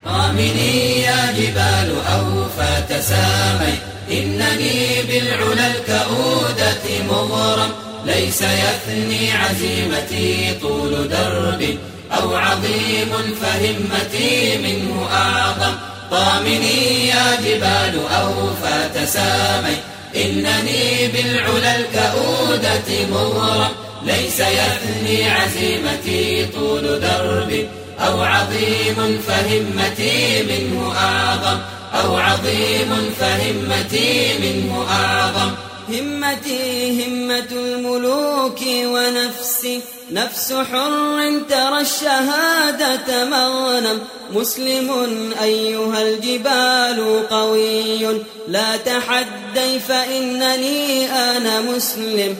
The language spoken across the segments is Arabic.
طامني يا جبال أوفى تسامي، إنني بالعلا الكؤودة مغرم، ليس يثني عزيمتي طول درب أو عظيم فهمتي منه أعظم. طامني يا جبال أوفى تسامي، إنني بالعلا الكؤودة مغرم، ليس يثني عزيمتي طول درب أو عظيم فهمتي منه أعظم، أو عظيم فهمتي منه أعظم. همتي همة الملوك ونفسي نفس حر ترى الشهادة مغنم، مسلم أيها الجبال قوي لا تحدي فإنني أنا مسلم.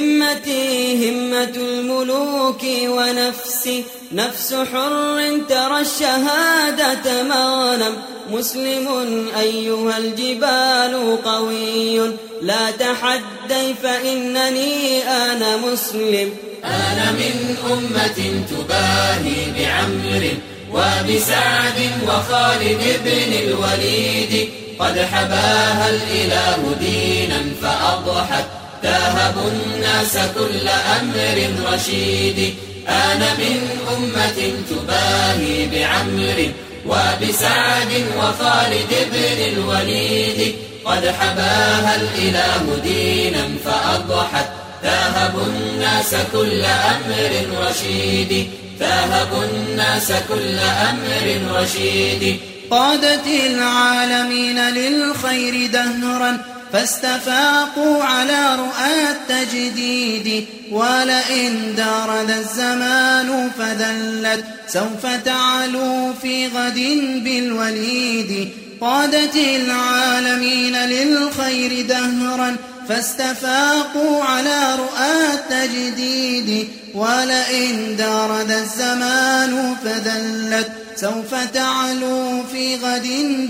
همتي همة الملوك ونفسي نفس حر ترى الشهادة مغنم، مسلم أيها الجبال قوي لا تحدي فإنني أنا مسلم. أنا من أمة تباهي بعمر وبسعد وخالد بن الوليد، قد حباها الإله دينا فأضحت تاهب الناس كل أمر رشيد. أنا من أمة تباهي بعمر وبسعد وخالد بن الوليد، قد حباها الإله دينا فأضحت تاهب الناس كل أمر رشيد، تاهب الناس كل أمر رشيد. قادت العالمين للخير دهرا فاستفاقوا على رؤى التجديد، ولئن دار ذا الزمان فذلت سوف تعلو في غد بالوليد. قادت العالمين للخير دهرا فاستفاقوا على رؤى التجديد، ولئن دار ذا الزمان فذلت سوف تعلو في غد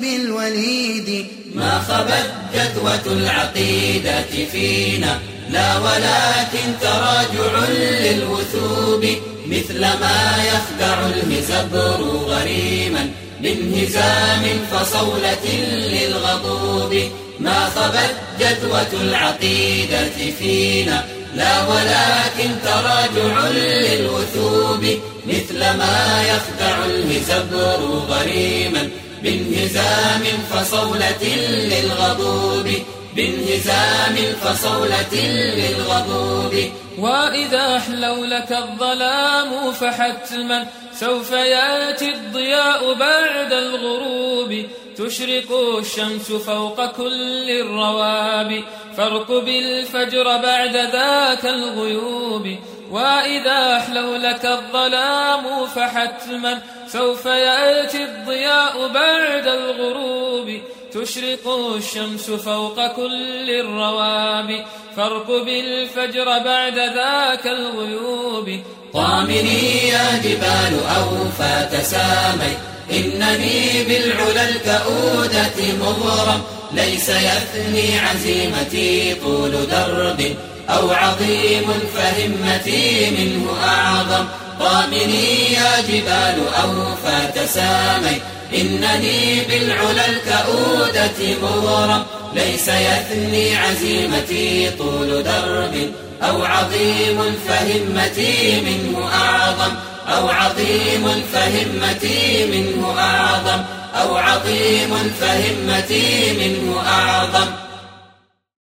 بالوليد. ما خبت جدوى العقيدة فينا لا ولكن تراجع للوثوب، مثل ما يخدع الهزبر غريما بانهزام فصولة للغضوب. ما خبت جدوى العقيدة فينا لا ولكن تراجع للوثوب، مثل ما يخدع الهزبر غريما بانهزام فصولة للغضوب، بانهزام فصولة للغضوب. وإذا أحلوا لك الظلام فحتما سوف يأتي الضياء بعد الغروب، تشرق الشمس فوق كل الرواب، فاركب الفجر بعد ذاك الغيوب. وإذا أحلوا لك الظلام فحتما سوف يأتي الضياء بعد الغروب، تشرق الشمس فوق كل الرواب، فاركب الفجر بعد ذاك الغيوب. طامني يا جبال أوفى تسامي، إنني بالعلا الكؤودة مغرم، ليس يثني عزيمتي طول درب أو عظيم فهمتي منه أعظم. طامني يا جبال أوفى تسامي، إنني بالعلا الكؤودة مغرم، ليس يثني عزيمتي طول درب أو عظيم فهمتي منه أعظم، أو عظيم فهمتي منه أعظم، أو عظيم فهمتي منه